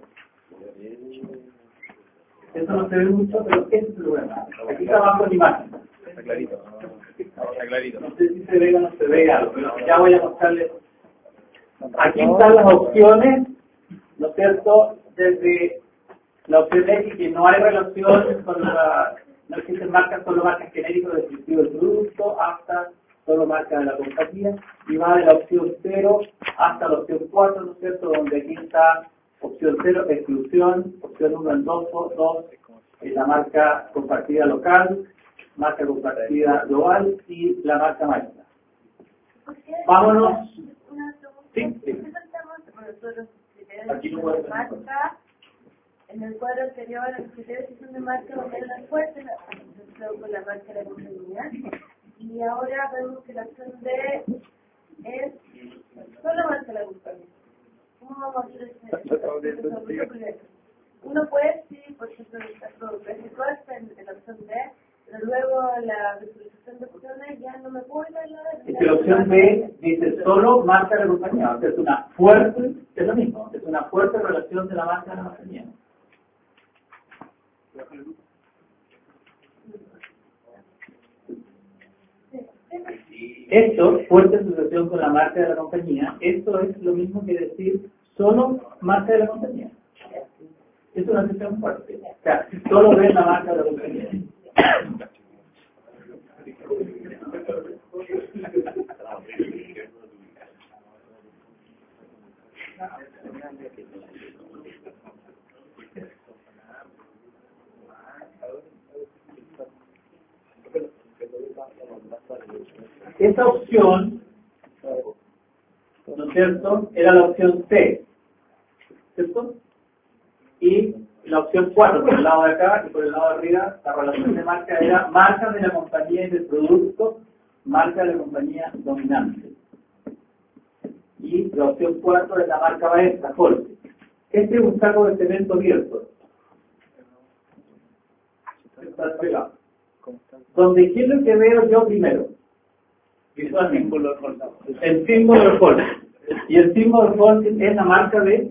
Esto no se ve mucho, pero este es el problema. Aquí trabajo en imagen. Está clarito. Está clarito. No sé si se ve o no se ve algo, pero ya voy a mostrarles. Aquí están las opciones, ¿no es cierto? Desde la opción X, que no hay relación con la... No existen marcas, solo marcas genéricas descriptivas del producto, hasta solo marcas de la compañía, y va de la opción 0 hasta la opción 4, ¿no es cierto? Donde aquí está opción 0, exclusión, opción 1 en 2, la marca compartida local, marca compartida global y la marca maestra. Vámonos. Sí. Aquí no puedo marca. En el cuadro anterior, los criterios que son de marca van a ser las fuertes, con la marca de la compañía. Y ahora vemos que la opción D es solo marca de la compañía. ¿Cómo vamos a hacer ese? Uno puede, sí, por ejemplo, está en la opción D, pero luego la visualización de opciones ya no me puedo es que la opción B dice solo marca de la compañía, o sea, es una fuerte, es lo mismo, es una fuerte relación de la marca de la compañía. Esto, fuerte asociación con la marca de la compañía, esto es lo mismo que decir solo marca de la compañía. Es una asociación fuerte. O sea, solo ves la marca de la compañía. Esta opción, ¿no es cierto?, era la opción C, ¿cierto? Y la opción 4 por el lado de acá y por el lado de arriba, la relación de marca era marca de la compañía y del producto, marca de la compañía dominante. Y la opción 4 es la marca maestra, Jorge. Este es un saco de cemento abierto. Está despegado. Donde ¿qué es lo que veo yo primero? Visualmente. El símbolo de Holcim. Y el símbolo de Holcim es la marca de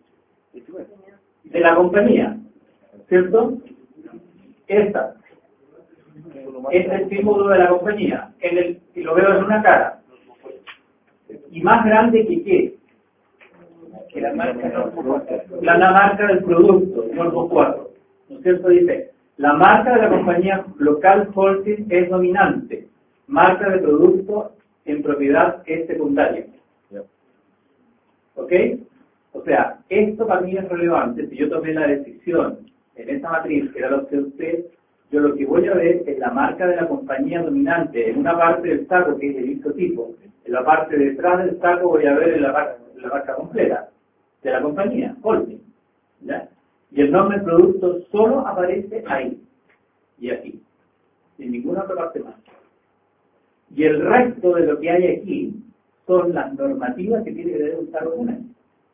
la compañía, ¿cierto? Esta es el símbolo de la compañía, y lo veo en una cara. Y más grande que qué? Que la marca, la marca del producto, Normo 4. ¿No es cierto? Dice, la marca de la compañía local Holcim es dominante, marca de producto en propiedad es secundaria. ¿Ok? O sea, esto para mí es relevante. Si yo tomé la decisión en esta matriz, que era la opción C, yo lo que voy a ver es la marca de la compañía dominante en una parte del saco, que es el isotipo. En la parte de detrás del saco voy a ver la marca completa de la compañía, Holcim. ¿Ya? Y el nombre del producto solo aparece ahí y aquí, sin ninguna otra parte más. Y el resto de lo que hay aquí son las normativas que tiene que tener un saco dominante.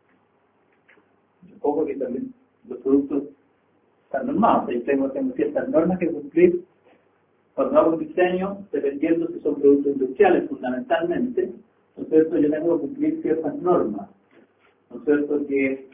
Ojo que también los productos están normados, tengo ciertas normas que cumplir cuando hago un diseño, dependiendo si son productos industriales fundamentalmente, ¿no es cierto? Yo tengo que cumplir ciertas normas, ¿no es cierto? Que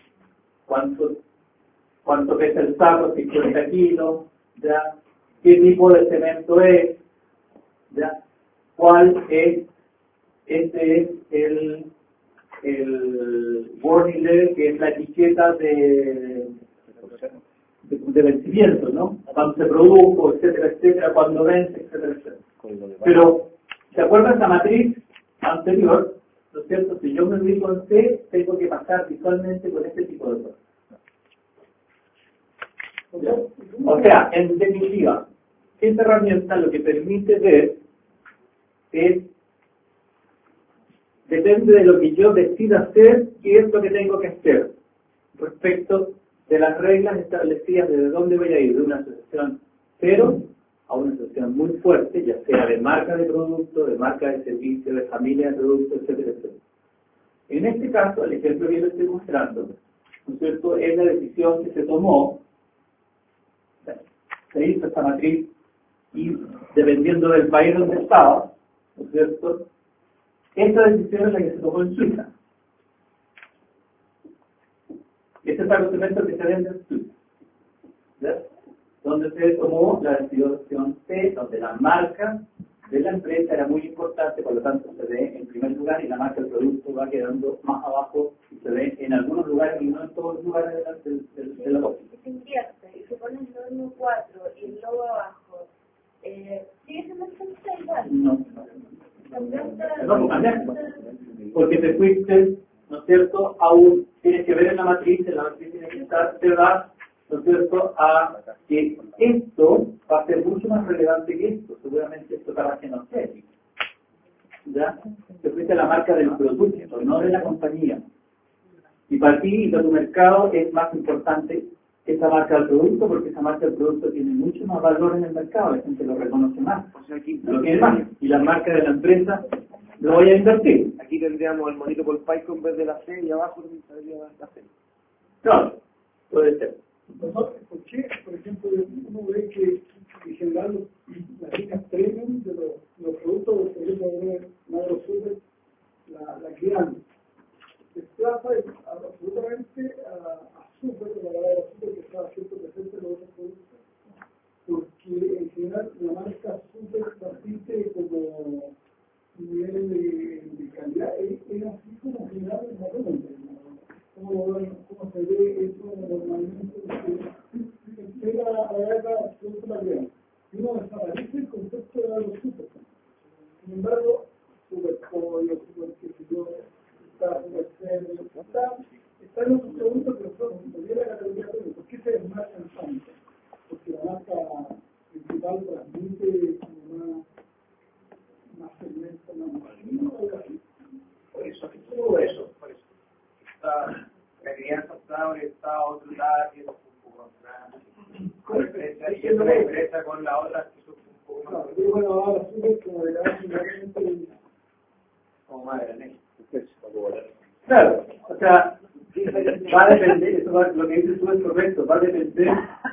cuánto pesa el saco, 50 kilos, ¿ya? Qué tipo de cemento es, ¿ya? Cuál es, este es el warning label, que es la etiqueta de vencimiento, ¿no? Cuando se produjo, etcétera, etcétera, cuando vence, etcétera, etcétera. Pero, ¿se acuerdan esa matriz anterior? ¿No es cierto? Si yo me ubico en C, tengo que pasar visualmente con este tipo de cosas. O sea, en definitiva, esta herramienta lo que permite ver es, depende de lo que yo decida hacer, qué es lo que tengo que hacer respecto de las reglas establecidas de dónde voy a ir, de una asociación cero a una asociación muy fuerte, ya sea de marca de producto, de marca de servicio, de familia de productos, etcétera, etcétera. En este caso, el ejemplo que yo estoy mostrando, ¿no es cierto?, es la decisión que se tomó, se hizo esta matriz y dependiendo del país donde estaba, ¿no es cierto?, esta decisión es la que se tomó en Suiza. Este es el documento que se vende en Suiza, ¿ya? Donde se tomó la decisión C, donde la marca de la empresa era muy importante, por lo tanto se ve en primer lugar y la marca del producto va quedando más abajo y se ve en algunos lugares y no en todos los lugares de la cosa. Si se invierte y se pone el normo 4 y el logo abajo, ¿sigue siendo igual? No, porque te fuiste, ¿no es cierto?, aún tienes que ver en la matriz tiene que estar, te va, ¿no es cierto?, a que esto va a ser mucho más relevante que esto, seguramente esto para que no sé, ¿ya? Te fuiste a la marca del producto, no de la compañía. Y para ti y para tu mercado es más importante esa marca del producto, porque esa marca del producto tiene mucho más valor en el mercado, la gente lo reconoce más, lo tiene más, y la marca de la empresa lo voy a invertir. Aquí tendríamos el monito por Python en vez de la C y abajo tendría la C. Claro, puede ser. ¿Por qué? Por ejemplo, uno ve que en general las líneas premium de los productos, por ejemplo, de Madro Super, la que dan, desplaza absolutamente a Super, la palabra Super que está siempre presente en los otros productos, porque en general la marca Super transmite como un nivel permite más segmento, Por eso. La crianza está orientada a otro lado, que es un poco más grande. Y otra empresa con la otra, que es un poco más grande. bueno, ahora sí como de la realmente Como más grande. Claro, o sea, va a depender, lo que dices tú es correcto, va a depender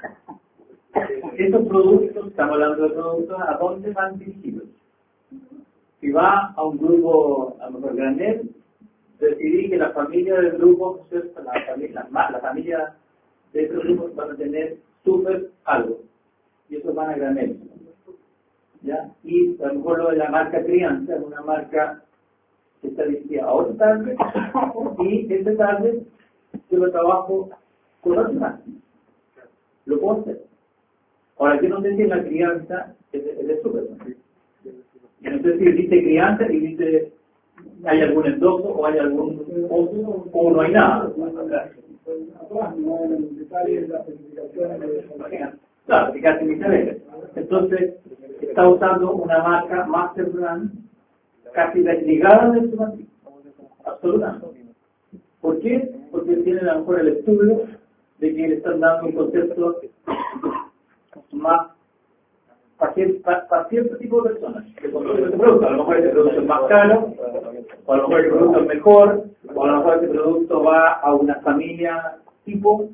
estos productos, estamos hablando de productos, ¿a dónde van dirigidos? Si va a un grupo, a lo mejor granel, decidí que la familia del grupo, ¿cierto? La familia de estos grupos van a tener súper algo, y esos van a granel, ¿ya? Y a lo mejor lo de la marca crianza es una marca que está dirigida a otro target, y este target yo lo trabajo con otro target. Lo puedo hacer. Ahora, yo no sé si en la crianza es de súper. Yo no sé si dice crianza y dice hay algún endoso o hay algún o no hay nada. atrás, no en el detalle de las especificaciones. Claro, que casi ni se ve. Entonces, está usando una marca Master Brand casi desligada de su matriz. Absolutamente. ¿Por qué? Porque tienen a lo mejor el estudio de que le están dando un concepto más para cierto tipo de personas que consumen este producto. A lo mejor este producto es más caro, o a lo mejor este producto es mejor, o a lo mejor este producto va a una familia tipo.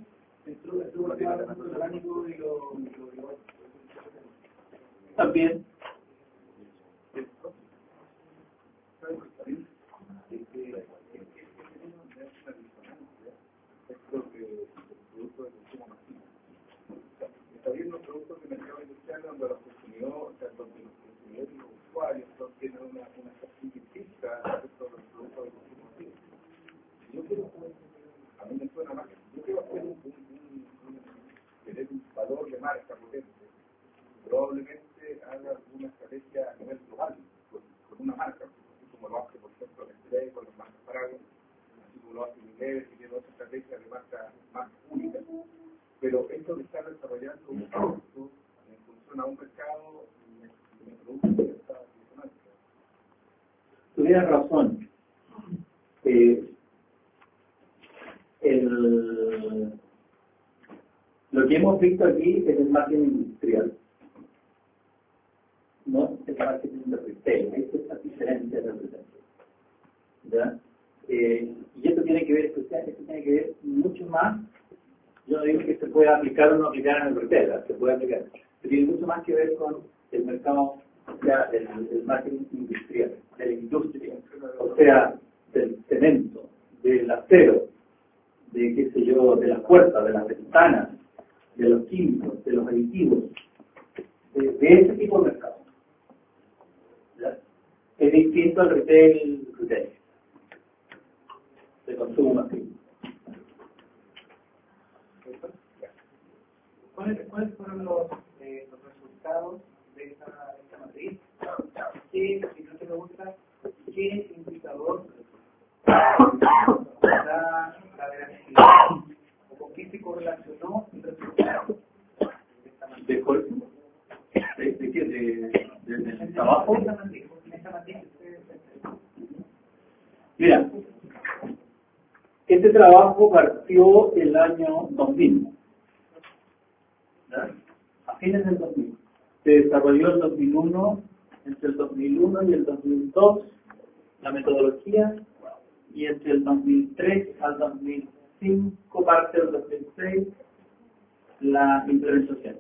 También. Está viendo productos de mercado industrial donde los consumidores, donde los consumidores y los usuarios tienen una estrategia fija respecto a los productos de consumo masivo. Yo quiero, a mí me suena más, yo quiero hacer tener un valor de marca potente. Probablemente haga alguna estrategia a nivel global, con una marca, así como lo hace, por ejemplo, Nestlé con las marcas Paragon, así como lo hace Unilever, que tiene otra estrategia de marca más única. Pero esto de estar desarrollando un producto en función a un mercado me produce esta disonancia. Tuvieras razón. Lo que hemos visto aquí es el marketing industrial, no el marketing de retail. Esta es la diferencia de retail. ¿Ya? Y esto tiene que ver, mucho más. Yo no digo que se pueda aplicar o no aplicar en el retail, se puede aplicar. Pero tiene mucho más que ver con el mercado, o sea, el marketing industrial, de la industria, o sea, del cemento, del acero, de qué sé yo, de las puertas, de las ventanas, de los químicos, de los aditivos, de ese tipo de mercado. ¿Ya? Es distinto al retail, de consumo masivo. ¿Cuáles fueron los resultados de esta matriz? Si no te gusta, ¿qué indicador da la veracidad? ¿O con qué se correlacionó el resultado de esta matriz? ¿De trabajo? En esta matriz. Mira, este trabajo partió el año 2000. ¿Ya? A fines del 2000. Se desarrolló el 2001, entre el 2001 y el 2002, la metodología, y entre el 2003 al 2005, parte del 2006, la implementación.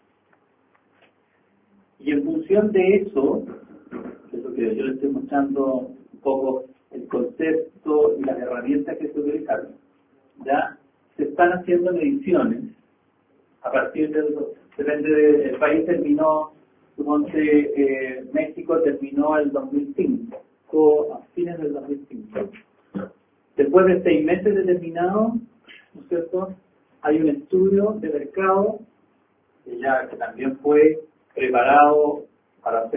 Y en función de eso, que es lo que yo le estoy mostrando un poco el concepto y las herramientas que se utilizaron, ya se están haciendo mediciones a partir del, depende del país, terminó, suponte, México terminó el 2005, a fines del 2005. Después de 6 meses de terminado, ¿no es cierto?, hay un estudio de mercado que también fue preparado para